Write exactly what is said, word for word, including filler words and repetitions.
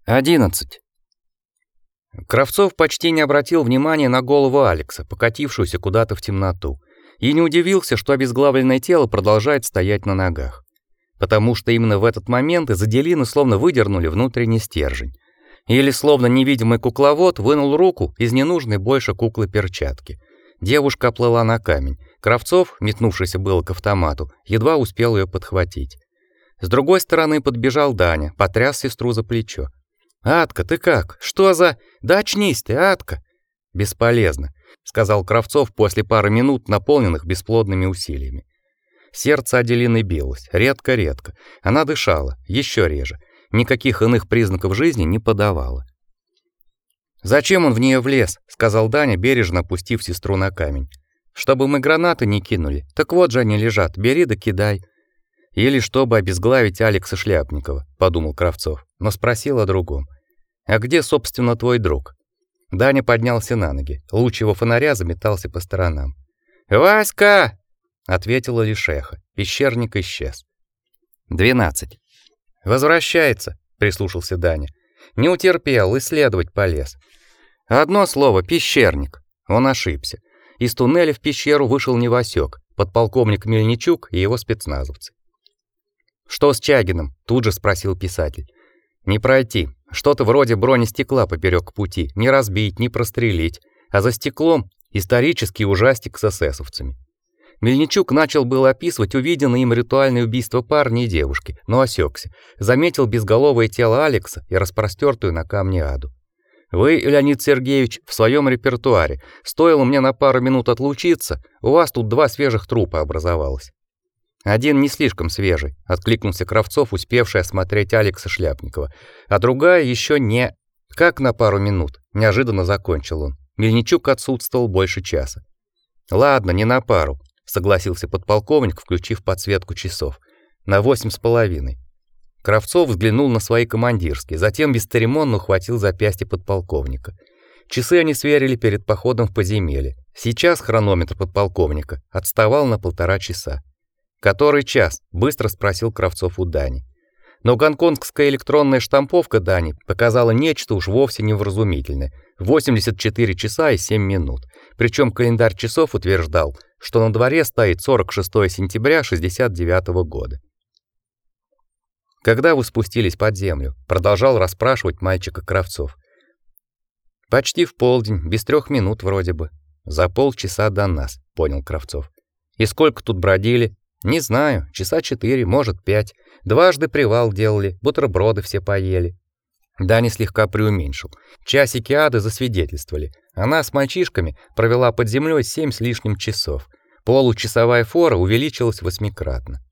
одиннадцать. Кравцов почти не обратил внимания на голову Алекса, покатившуюся куда-то в темноту, и не удивился, что обезглавленное тело продолжает стоять на ногах. Потому что именно в этот момент из Аделины словно выдернули внутренний стержень. Или словно невидимый кукловод вынул руку из ненужной больше куклы перчатки. Девушка оплыла на камень. Кравцов, метнувшийся было к автомату, едва успел ее подхватить. С другой стороны подбежал Даня, потряс сестру за плечо. «Атка, ты как? Что за... Да очнись ты, Атка!» «Бесполезно», — сказал Кравцов после пары минут, наполненных бесплодными усилиями. Сердце Аделины билось, редко-редко. Она дышала, еще реже. Никаких иных признаков жизни не подавала. «Зачем он в нее влез?» — сказал Даня, бережно опустив сестру на камень. «Чтобы мы гранаты не кинули. Так вот же они лежат, бери да кидай». «Или чтобы обезглавить Алекса Шляпникова», — подумал Кравцов, но спросил о другом. «А где, собственно, твой друг?» Даня поднялся на ноги. Луч его фонаря заметался по сторонам. «Васька!» — ответила лишь эхо. Пещерник исчез. двенадцать. «Возвращается», — прислушался Даня. «Не утерпел, исследовать полез». Одно слово — пещерник. Он ошибся. Из туннеля в пещеру вышел не Васек, подполковник Мельничук и его спецназовцы. «Что с Чагиным?» — тут же спросил писатель. «Не пройти. Что-то вроде бронестекла поперек пути. Не разбить, не прострелить. А за стеклом исторический ужастик с эсэсовцами». Мельничук начал было описывать увиденное им ритуальное убийство парня и девушки, но осекся. Заметил безголовое тело Алекса и распростертую на камне Аду. «Вы, Леонид Сергеевич, в своем репертуаре. Стоило мне на пару минут отлучиться, у вас тут два свежих трупа образовалось». «Один не слишком свежий», — откликнулся Кравцов, успевший осмотреть Алекса Шляпникова, «а другая еще не...» «Как на пару минут?» — неожиданно закончил он. Мельничук отсутствовал больше часа. «Ладно, не на пару», — согласился подполковник, включив подсветку часов. «На восемь с половиной». Кравцов взглянул на свои командирские, затем бесцеремонно ухватил запястье подполковника. Часы они сверили перед походом в подземелье. Сейчас хронометр подполковника отставал на полтора часа. «Который час?» — быстро спросил Кравцов у Дани. Но гонконгская электронная штамповка Дани показала нечто уж вовсе невразумительное — восемьдесят четыре часа и семь минут. Причем календарь часов утверждал, что на дворе стоит сорок шестое сентября шестьдесят девятого года. «Когда вы спустились под землю?» — продолжал расспрашивать мальчика Кравцов. «Почти в полдень, без трех минут вроде бы. За полчаса до нас», — понял Кравцов. «И сколько тут бродили?» «Не знаю, часа четыре, может, пять. Дважды привал делали, бутерброды все поели». Даня слегка преуменьшил. Часики Ады засвидетельствовали. Она с мальчишками провела под землей семь с лишним часов. Получасовая фора увеличилась восьмикратно.